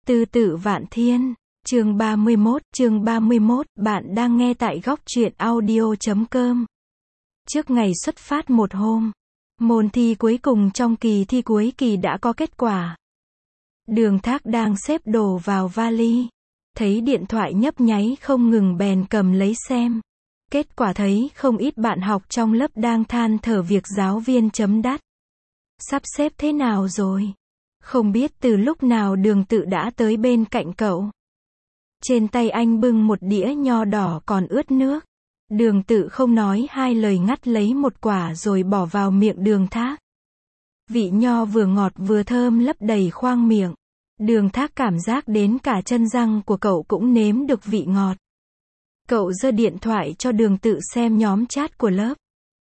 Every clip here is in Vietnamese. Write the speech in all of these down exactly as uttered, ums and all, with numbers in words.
Tư Tự Vạn Thiên, chương ba mươi mốt, chương ba mươi mốt, bạn đang nghe tại góc truyện audio chấm com. Trước ngày xuất phát một hôm, môn thi cuối cùng trong kỳ thi cuối kỳ đã có kết quả. Đường Thác đang xếp đồ vào vali, thấy điện thoại nhấp nháy không ngừng bèn cầm lấy xem. Kết quả thấy không ít bạn học trong lớp đang than thở việc giáo viên chấm đắt. Sắp xếp thế nào rồi? Không biết từ lúc nào Đường Tự đã tới bên cạnh cậu. Trên tay anh bưng một đĩa nho đỏ còn ướt nước. Đường Tự không nói hai lời ngắt lấy một quả rồi bỏ vào miệng Đường Thác. Vị nho vừa ngọt vừa thơm lấp đầy khoang miệng. Đường Thác cảm giác đến cả chân răng của cậu cũng nếm được vị ngọt. Cậu giơ điện thoại cho Đường Tự xem nhóm chat của lớp.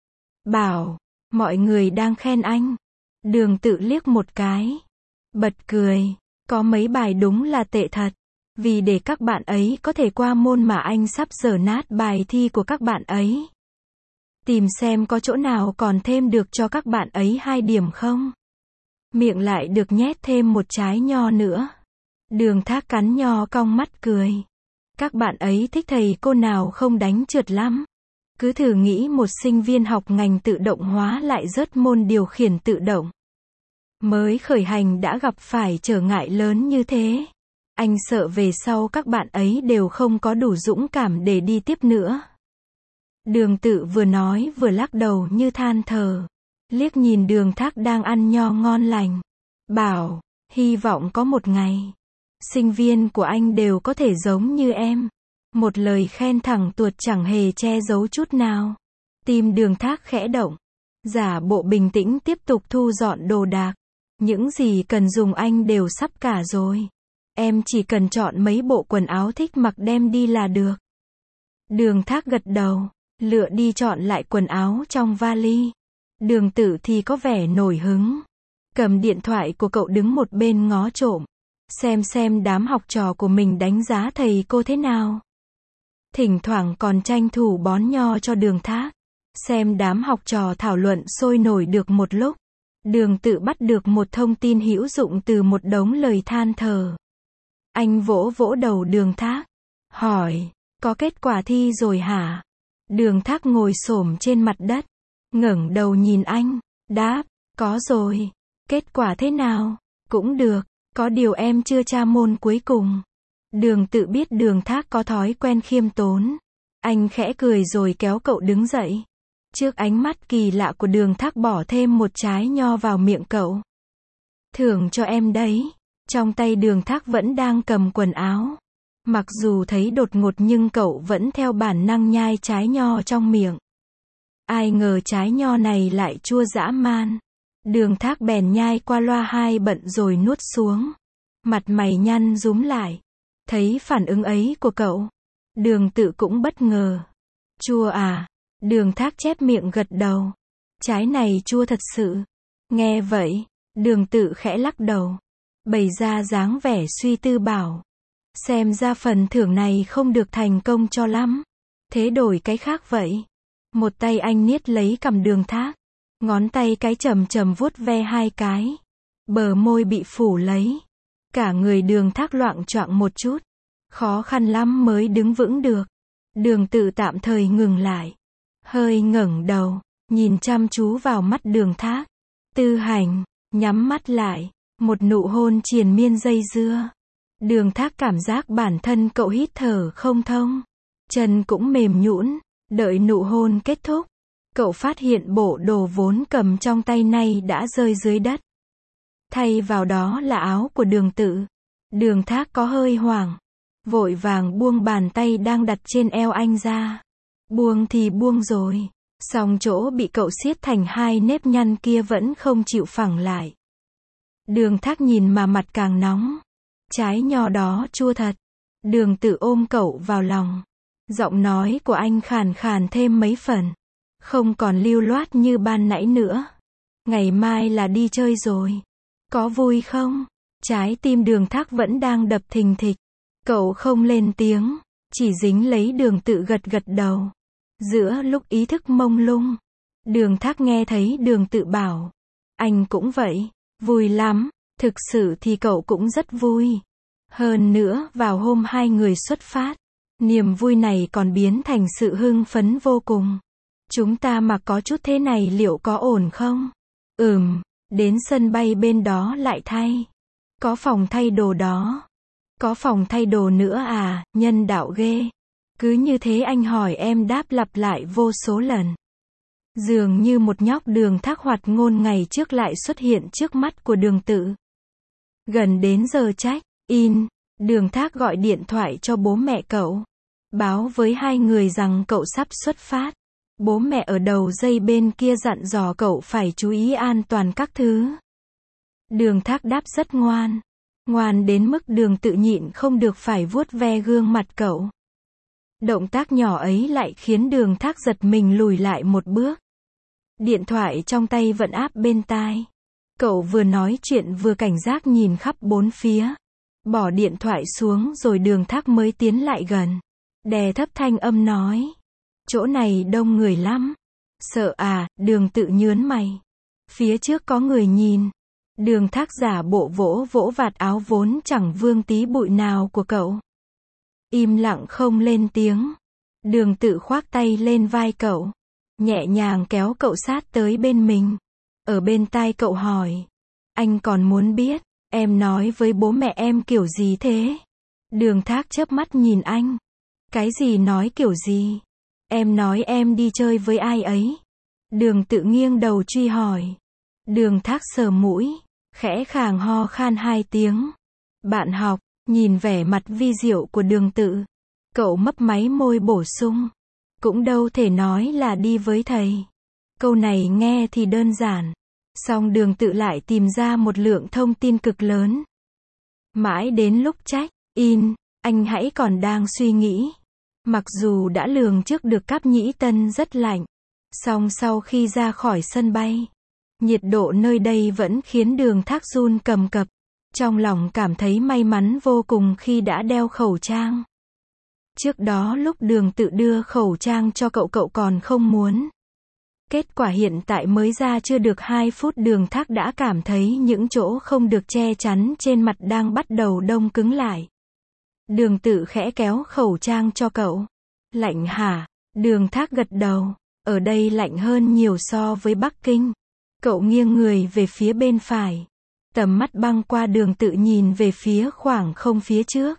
Bảo, mọi người đang khen anh. Đường Tự liếc một cái. Bật cười, có mấy bài đúng là tệ thật. Vì để các bạn ấy có thể qua môn mà anh sắp dở nát bài thi của các bạn ấy. Tìm xem có chỗ nào còn thêm được cho các bạn ấy hai điểm không. Miệng lại được nhét thêm một trái nho nữa. Đường Thác cắn nho cong mắt cười. Các bạn ấy thích thầy cô nào không đánh trượt lắm. Cứ thử nghĩ một sinh viên học ngành tự động hóa lại rớt môn điều khiển tự động. Mới khởi hành đã gặp phải trở ngại lớn như thế. Anh sợ về sau các bạn ấy đều không có đủ dũng cảm để đi tiếp nữa. Đường Tự vừa nói vừa lắc đầu như than thở. Liếc nhìn Đường Thác đang ăn nho ngon lành. Bảo, hy vọng có một ngày sinh viên của anh đều có thể giống như em. Một lời khen thẳng tuột chẳng hề che giấu chút nào. Tim Đường Thác khẽ động. Giả bộ bình tĩnh tiếp tục thu dọn đồ đạc. Những gì cần dùng anh đều sắp cả rồi. Em chỉ cần chọn mấy bộ quần áo thích mặc đem đi là được. Đường Thác gật đầu, lựa đi chọn lại quần áo trong vali. Đường Tự thì có vẻ nổi hứng. Cầm điện thoại của cậu đứng một bên ngó trộm. Xem xem đám học trò của mình đánh giá thầy cô thế nào. Thỉnh thoảng còn tranh thủ bón nho cho Đường Thác. Xem đám học trò thảo luận sôi nổi được một lúc. Đường Tự bắt được một thông tin hữu dụng từ một đống lời than thở. Anh vỗ vỗ đầu Đường Thác. Hỏi, có kết quả thi rồi hả? Đường Thác ngồi xổm trên mặt đất. Ngẩng đầu nhìn anh. Đáp, có rồi. Kết quả thế nào? Cũng được. Có điều em chưa tra môn cuối cùng. Đường Tự biết Đường Thác có thói quen khiêm tốn. Anh khẽ cười rồi kéo cậu đứng dậy. Trước ánh mắt kỳ lạ của Đường Thác bỏ thêm một trái nho vào miệng cậu. Thưởng cho em đấy. Trong tay Đường Thác vẫn đang cầm quần áo. Mặc dù thấy đột ngột nhưng cậu vẫn theo bản năng nhai trái nho trong miệng. Ai ngờ trái nho này lại chua dã man. Đường Thác bèn nhai qua loa hai bận rồi nuốt xuống. Mặt mày nhăn rúm lại. Thấy phản ứng ấy của cậu, Đường Tự cũng bất ngờ. Chua à? Đường Thác chép miệng gật đầu. Trái này chua thật sự. Nghe vậy, Đường Tự khẽ lắc đầu. Bày ra dáng vẻ suy tư bảo. Xem ra phần thưởng này không được thành công cho lắm. Thế đổi cái khác vậy. Một tay anh niết lấy cằm Đường Thác. Ngón tay cái chầm chầm vuốt ve hai cái. Bờ môi bị phủ lấy. Cả người Đường Thác loạng choạng một chút. Khó khăn lắm mới đứng vững được. Đường Tự tạm thời ngừng lại. Hơi ngẩng đầu, nhìn chăm chú vào mắt Đường Thác. Tư hành, nhắm mắt lại. Một nụ hôn triền miên dây dưa. Đường Thác cảm giác bản thân cậu hít thở không thông. Chân cũng mềm nhũn. Đợi nụ hôn kết thúc. Cậu phát hiện bộ đồ vốn cầm trong tay nay đã rơi dưới đất. Thay vào đó là áo của Đường Tự. Đường Thác có hơi hoảng. Vội vàng buông bàn tay đang đặt trên eo anh ra. Buông thì buông rồi. Song chỗ bị cậu siết thành hai nếp nhăn kia vẫn không chịu phẳng lại. Đường Thác nhìn mà mặt càng nóng. Trái nho đó chua thật. Đường Tự ôm cậu vào lòng. Giọng nói của anh khàn khàn thêm mấy phần. Không còn lưu loát như ban nãy nữa. Ngày mai là đi chơi rồi. Có vui không? Trái tim Đường Thác vẫn đang đập thình thịch. Cậu không lên tiếng. Chỉ dính lấy Đường Tự gật gật đầu. Giữa lúc ý thức mông lung, Đường Thác nghe thấy Đường Tự bảo. Anh cũng vậy. Vui lắm. Thực sự thì cậu cũng rất vui. Hơn nữa, vào hôm hai người xuất phát, niềm vui này còn biến thành sự hưng phấn vô cùng. Chúng ta mặc có chút thế này liệu có ổn không? Ừm, đến sân bay bên đó lại thay. Có phòng thay đồ đó. Có phòng thay đồ nữa à, nhân đạo ghê. Cứ như thế anh hỏi em đáp lặp lại vô số lần. Dường như một nhóc Đường Thác hoạt ngôn ngày trước lại xuất hiện trước mắt của Đường Tự. Gần đến giờ check in, Đường Thác gọi điện thoại cho bố mẹ cậu. Báo với hai người rằng cậu sắp xuất phát. Bố mẹ ở đầu dây bên kia dặn dò cậu phải chú ý an toàn các thứ. Đường Thác đáp rất ngoan. Ngoan đến mức Đường Tự nhịn không được phải vuốt ve gương mặt cậu. Động tác nhỏ ấy lại khiến Đường Thác giật mình lùi lại một bước. Điện thoại trong tay vẫn áp bên tai. Cậu vừa nói chuyện vừa cảnh giác nhìn khắp bốn phía. Bỏ điện thoại xuống rồi Đường Thác mới tiến lại gần. Đè thấp thanh âm nói. Chỗ này đông người lắm. Sợ à, Đường Tự nhớn mày. Phía trước có người nhìn. Đường Thác giả bộ vỗ vỗ vạt áo vốn chẳng vương tí bụi nào của cậu. Im lặng không lên tiếng. Đường Tự khoác tay lên vai cậu. Nhẹ nhàng kéo cậu sát tới bên mình. Ở bên tai cậu hỏi. Anh còn muốn biết, em nói với bố mẹ em kiểu gì thế? Đường Thác chớp mắt nhìn anh. Cái gì nói kiểu gì? Em nói em đi chơi với ai ấy? Đường Tự nghiêng đầu truy hỏi. Đường Thác sờ mũi, khẽ khàng ho khan hai tiếng. Bạn học, nhìn vẻ mặt vi diệu của Đường Tự. Cậu mấp máy môi bổ sung. Cũng đâu thể nói là đi với thầy. Câu này nghe thì đơn giản. Song Đường Tự lại tìm ra một lượng thông tin cực lớn. Mãi đến lúc check in, anh hãy còn đang suy nghĩ. Mặc dù đã lường trước được Cáp Nhĩ Tân rất lạnh. Song sau khi ra khỏi sân bay, nhiệt độ nơi đây vẫn khiến Đường Thác run cầm cập. Trong lòng cảm thấy may mắn vô cùng khi đã đeo khẩu trang. Trước đó lúc Đường Tự đưa khẩu trang cho cậu cậu còn không muốn. Kết quả hiện tại mới ra chưa được hai phút Đường Thác đã cảm thấy những chỗ không được che chắn trên mặt đang bắt đầu đông cứng lại. Đường Tự khẽ kéo khẩu trang cho cậu. Lạnh hả? Đường Thác gật đầu. Ở đây lạnh hơn nhiều so với Bắc Kinh. Cậu nghiêng người về phía bên phải. Tầm mắt băng qua Đường Tự nhìn về phía khoảng không phía trước.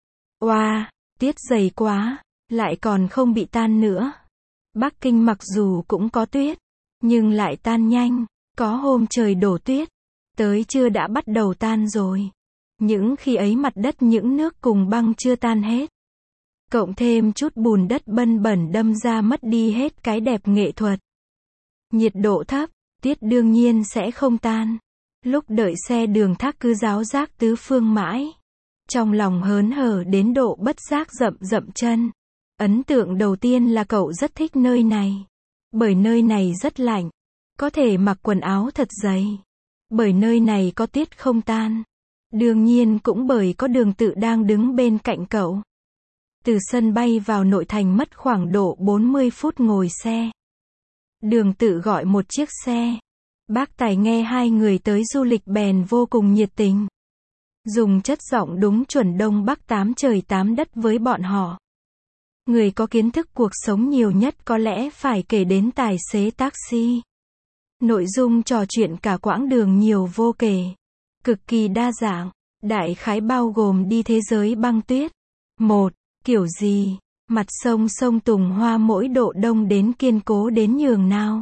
Oa, wow, tiết dày quá, lại còn không bị tan nữa. Bắc Kinh mặc dù cũng có tuyết, nhưng lại tan nhanh. Có hôm trời đổ tuyết, tới trưa đã bắt đầu tan rồi. Những khi ấy mặt đất những nước cùng băng chưa tan hết. Cộng thêm chút bùn đất bân bẩn đâm ra mất đi hết cái đẹp nghệ thuật. Nhiệt độ thấp, tiết đương nhiên sẽ không tan. Lúc đợi xe Đường Thác cứ ráo rác tứ phương mãi. Trong lòng hớn hở đến độ bất giác rậm rậm chân. Ấn tượng đầu tiên là cậu rất thích nơi này. Bởi nơi này rất lạnh. Có thể mặc quần áo thật dày. Bởi nơi này có tiết không tan. Đương nhiên cũng bởi có Đường Tự đang đứng bên cạnh cậu. Từ sân bay vào nội thành mất khoảng độ bốn mươi phút ngồi xe. Đường Tự gọi một chiếc xe. Bác tài nghe hai người tới du lịch bèn vô cùng nhiệt tình. Dùng chất giọng đúng chuẩn Đông Bắc tám trời tám đất với bọn họ. Người có kiến thức cuộc sống nhiều nhất có lẽ phải kể đến tài xế taxi. Nội dung trò chuyện cả quãng đường nhiều vô kể. Cực kỳ đa dạng. Đại khái bao gồm đi thế giới băng tuyết. Một. Kiểu gì? Mặt sông sông Tùng Hoa mỗi độ đông đến kiên cố đến nhường nào?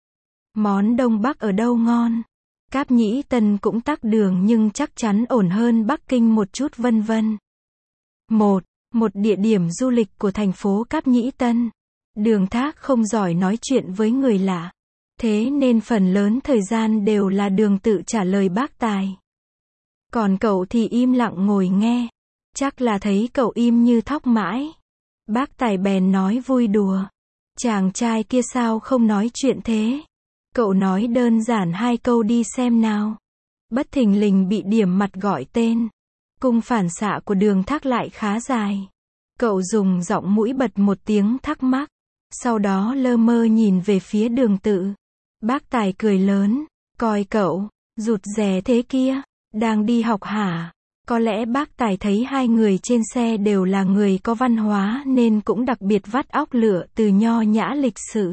Món Đông Bắc ở đâu ngon? Cáp Nhĩ Tân cũng tắc đường nhưng chắc chắn ổn hơn Bắc Kinh một chút vân vân. Một. Một địa điểm du lịch của thành phố Cáp Nhĩ Tân. Đường Thác không giỏi nói chuyện với người lạ. Thế nên phần lớn thời gian đều là Đường Tự trả lời bác tài. Còn cậu thì im lặng ngồi nghe. Chắc là thấy cậu im như thóc mãi. Bác tài bèn nói vui đùa. Chàng trai kia sao không nói chuyện thế? Cậu nói đơn giản hai câu đi xem nào. Bất thình lình bị điểm mặt gọi tên. Cung phản xạ của Đường Thác lại khá dài. Cậu dùng giọng mũi bật một tiếng thắc mắc. Sau đó lơ mơ nhìn về phía Đường Tự. Bác tài cười lớn. Coi cậu, rụt rè thế kia. Đang đi học hả? Có lẽ bác Tài thấy hai người trên xe đều là người có văn hóa nên cũng đặc biệt vắt óc lựa từ nho nhã lịch sự.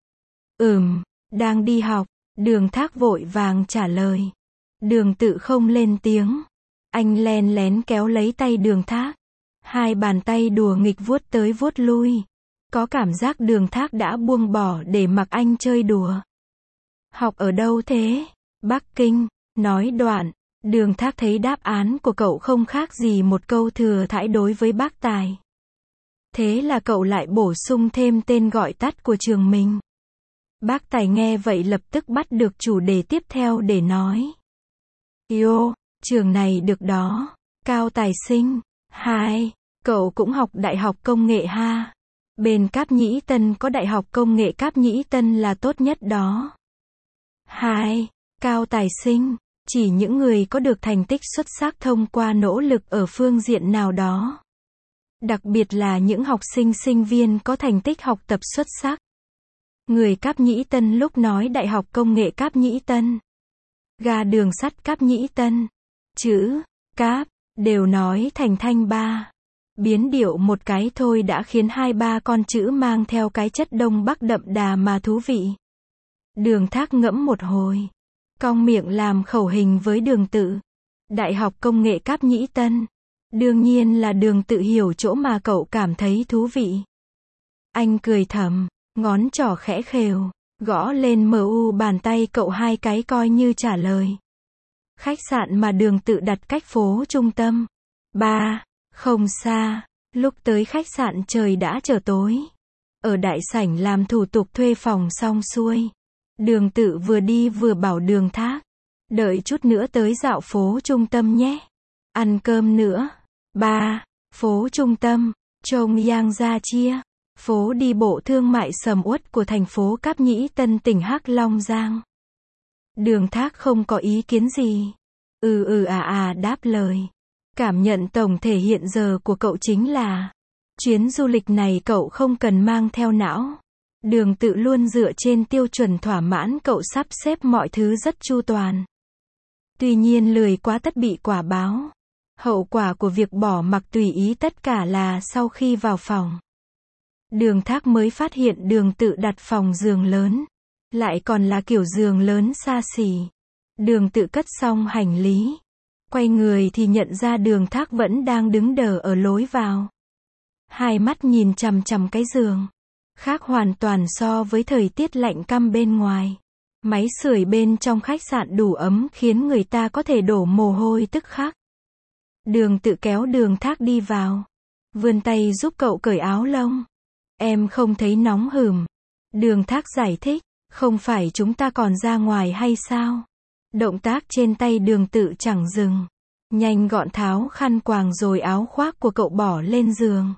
Ừm, đang đi học, Đường Thác vội vàng trả lời. Đường Tự không lên tiếng. Anh len lén kéo lấy tay Đường Thác. Hai bàn tay đùa nghịch vuốt tới vuốt lui. Có cảm giác Đường Thác đã buông bỏ để mặc anh chơi đùa. Học ở đâu thế? Bắc Kinh. Nói đoạn, Đường Thác thấy đáp án của cậu không khác gì một câu thừa thãi đối với bác Tài. Thế là cậu lại bổ sung thêm tên gọi tắt của trường mình. Bác Tài nghe vậy lập tức bắt được chủ đề tiếp theo để nói. Yo, trường này được đó. Cao tài sinh. Hai, cậu cũng học Đại học Công nghệ ha. Bên Cáp Nhĩ Tân có Đại học Công nghệ Cáp Nhĩ Tân là tốt nhất đó. Hai, cao tài sinh. Chỉ những người có được thành tích xuất sắc thông qua nỗ lực ở phương diện nào đó. Đặc biệt là những học sinh sinh viên có thành tích học tập xuất sắc. Người Cáp Nhĩ Tân lúc nói Đại học Công nghệ Cáp Nhĩ Tân, ga đường sắt Cáp Nhĩ Tân, chữ Cáp đều nói thành thanh ba. Biến điệu một cái thôi đã khiến hai ba con chữ mang theo cái chất Đông Bắc đậm đà mà thú vị. Đường Thác ngẫm một hồi, cong miệng làm khẩu hình với Đường Tự. Đại học Công nghệ Cáp Nhĩ Tân. Đương nhiên là Đường Tự hiểu chỗ mà cậu cảm thấy thú vị. Anh cười thầm, ngón trỏ khẽ khều, gõ lên em u bàn tay cậu hai cái coi như trả lời. Khách sạn mà Đường Tự đặt cách phố trung tâm. Ba, không xa. Lúc tới khách sạn trời đã trở tối. Ở đại sảnh làm thủ tục thuê phòng xong xuôi. Đường Tự vừa đi vừa bảo Đường Thác. Đợi chút nữa tới dạo phố trung tâm nhé. Ăn cơm nữa. Ba, phố trung tâm, Trông Giang Gia Chia. Phố đi bộ thương mại sầm uất của thành phố Cáp Nhĩ Tân tỉnh Hắc Long Giang. Đường Thác không có ý kiến gì. Ừ ừ à à đáp lời. Cảm nhận tổng thể hiện giờ của cậu chính là chuyến du lịch này cậu không cần mang theo não. Đường Tự luôn dựa trên tiêu chuẩn thỏa mãn cậu sắp xếp mọi thứ rất chu toàn. Tuy nhiên lười quá tất bị quả báo. Hậu quả của việc bỏ mặc tùy ý tất cả là sau khi vào phòng. Đường Thác mới phát hiện Đường Tự đặt phòng giường lớn. Lại còn là kiểu giường lớn xa xỉ. Đường Tự cất xong hành lý. Quay người thì nhận ra Đường Thác vẫn đang đứng đờ ở lối vào. Hai mắt nhìn chằm chằm cái giường. Khác hoàn toàn so với thời tiết lạnh căm bên ngoài. Máy sưởi bên trong khách sạn đủ ấm khiến người ta có thể đổ mồ hôi tức khắc. Đường Tự kéo Đường Thác đi vào. Vươn tay giúp cậu cởi áo lông. Em không thấy nóng hửm. Đường Thác giải thích. Không phải chúng ta còn ra ngoài hay sao? Động tác trên tay Đường Tự chẳng dừng. Nhanh gọn tháo khăn quàng rồi áo khoác của cậu bỏ lên giường.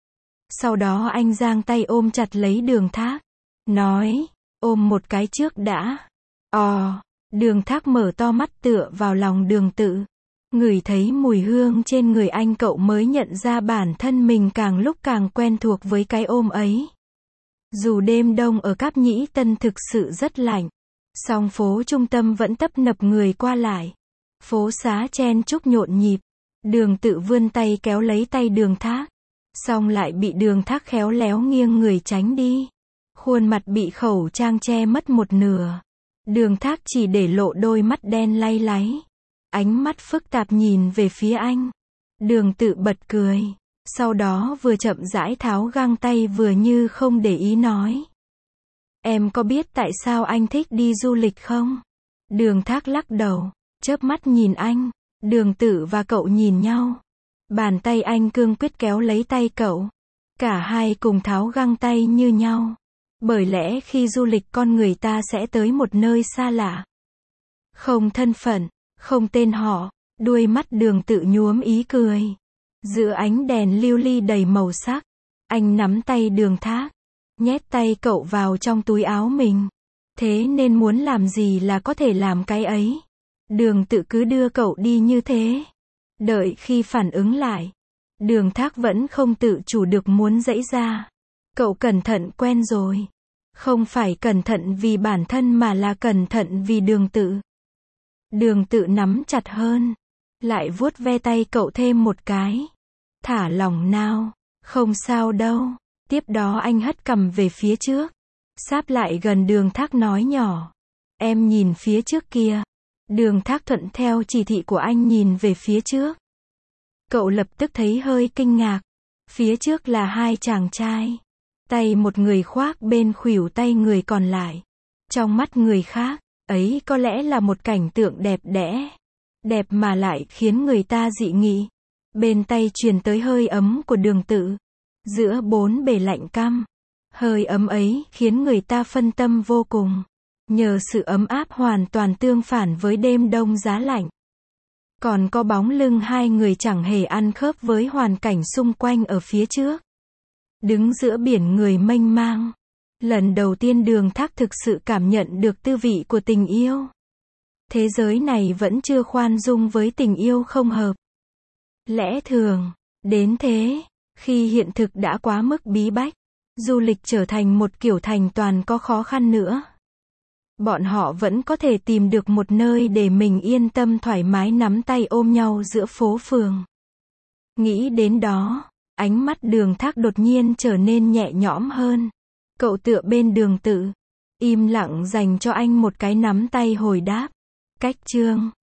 Sau đó anh giang tay ôm chặt lấy Đường Thác. Nói, ôm một cái trước đã. Ồ, Đường Thác mở to mắt tựa vào lòng Đường Tự. Ngửi thấy mùi hương trên người anh cậu mới nhận ra bản thân mình càng lúc càng quen thuộc với cái ôm ấy. Dù đêm đông ở Cáp Nhĩ Tân thực sự rất lạnh, song phố trung tâm vẫn tấp nập người qua lại. Phố xá chen chúc nhộn nhịp. Đường Tự vươn tay kéo lấy tay Đường Thác. Xong lại bị Đường Thác khéo léo nghiêng người tránh đi. Khuôn mặt bị khẩu trang che mất một nửa. Đường Thác chỉ để lộ đôi mắt đen lay láy. Ánh mắt phức tạp nhìn về phía anh. Đường Tự bật cười. Sau đó vừa chậm rãi tháo găng tay vừa như không để ý nói. Em có biết tại sao anh thích đi du lịch không? Đường Thác lắc đầu. Chớp mắt nhìn anh. Đường Tự và cậu nhìn nhau. Bàn tay anh cương quyết kéo lấy tay cậu. Cả hai cùng tháo găng tay như nhau. Bởi lẽ khi du lịch con người ta sẽ tới một nơi xa lạ. Không thân phận, không tên họ. Đuôi mắt Đường Tự nhuốm ý cười. Giữa ánh đèn lưu ly đầy màu sắc. Anh nắm tay Đường Thác. Nhét tay cậu vào trong túi áo mình. Thế nên muốn làm gì là có thể làm cái ấy. Đường Tự cứ đưa cậu đi như thế. Đợi khi phản ứng lại. Đường Thác vẫn không tự chủ được muốn giãy ra. Cậu cẩn thận quen rồi. Không phải cẩn thận vì bản thân mà là cẩn thận vì Đường Tự. Đường Tự nắm chặt hơn. lại vuốt ve tay cậu thêm một cái. Thả lỏng nào, không sao đâu. Tiếp đó anh hất cằm về phía trước, sáp lại gần Đường Thác nói nhỏ. Em nhìn phía trước kia. Đường Thác thuận theo chỉ thị của anh nhìn về phía trước. Cậu lập tức thấy hơi kinh ngạc. Phía trước là hai chàng trai. Tay một người khoác bên khuỷu tay người còn lại. Trong mắt người khác, ấy có lẽ là một cảnh tượng đẹp đẽ. Đẹp mà lại khiến người ta dị nghị. Bên tay truyền tới hơi ấm của Đường Tự. Giữa bốn bề lạnh căm. Hơi ấm ấy khiến người ta phân tâm vô cùng. Nhờ sự ấm áp hoàn toàn tương phản với đêm đông giá lạnh. Còn có bóng lưng hai người chẳng hề ăn khớp với hoàn cảnh xung quanh ở phía trước. Đứng giữa biển người mênh mang. Lần đầu tiên Đường Thác thực sự cảm nhận được tư vị của tình yêu. Thế giới này vẫn chưa khoan dung với tình yêu không hợp. Lẽ thường, đến thế, khi hiện thực đã quá mức bí bách, du lịch trở thành một kiểu thành toàn có khó khăn nữa. Bọn họ vẫn có thể tìm được một nơi để mình yên tâm thoải mái nắm tay ôm nhau giữa phố phường. Nghĩ đến đó, ánh mắt Đường Thác đột nhiên trở nên nhẹ nhõm hơn. Cậu tựa bên Đường Tự, im lặng dành cho anh một cái nắm tay hồi đáp. Cách chương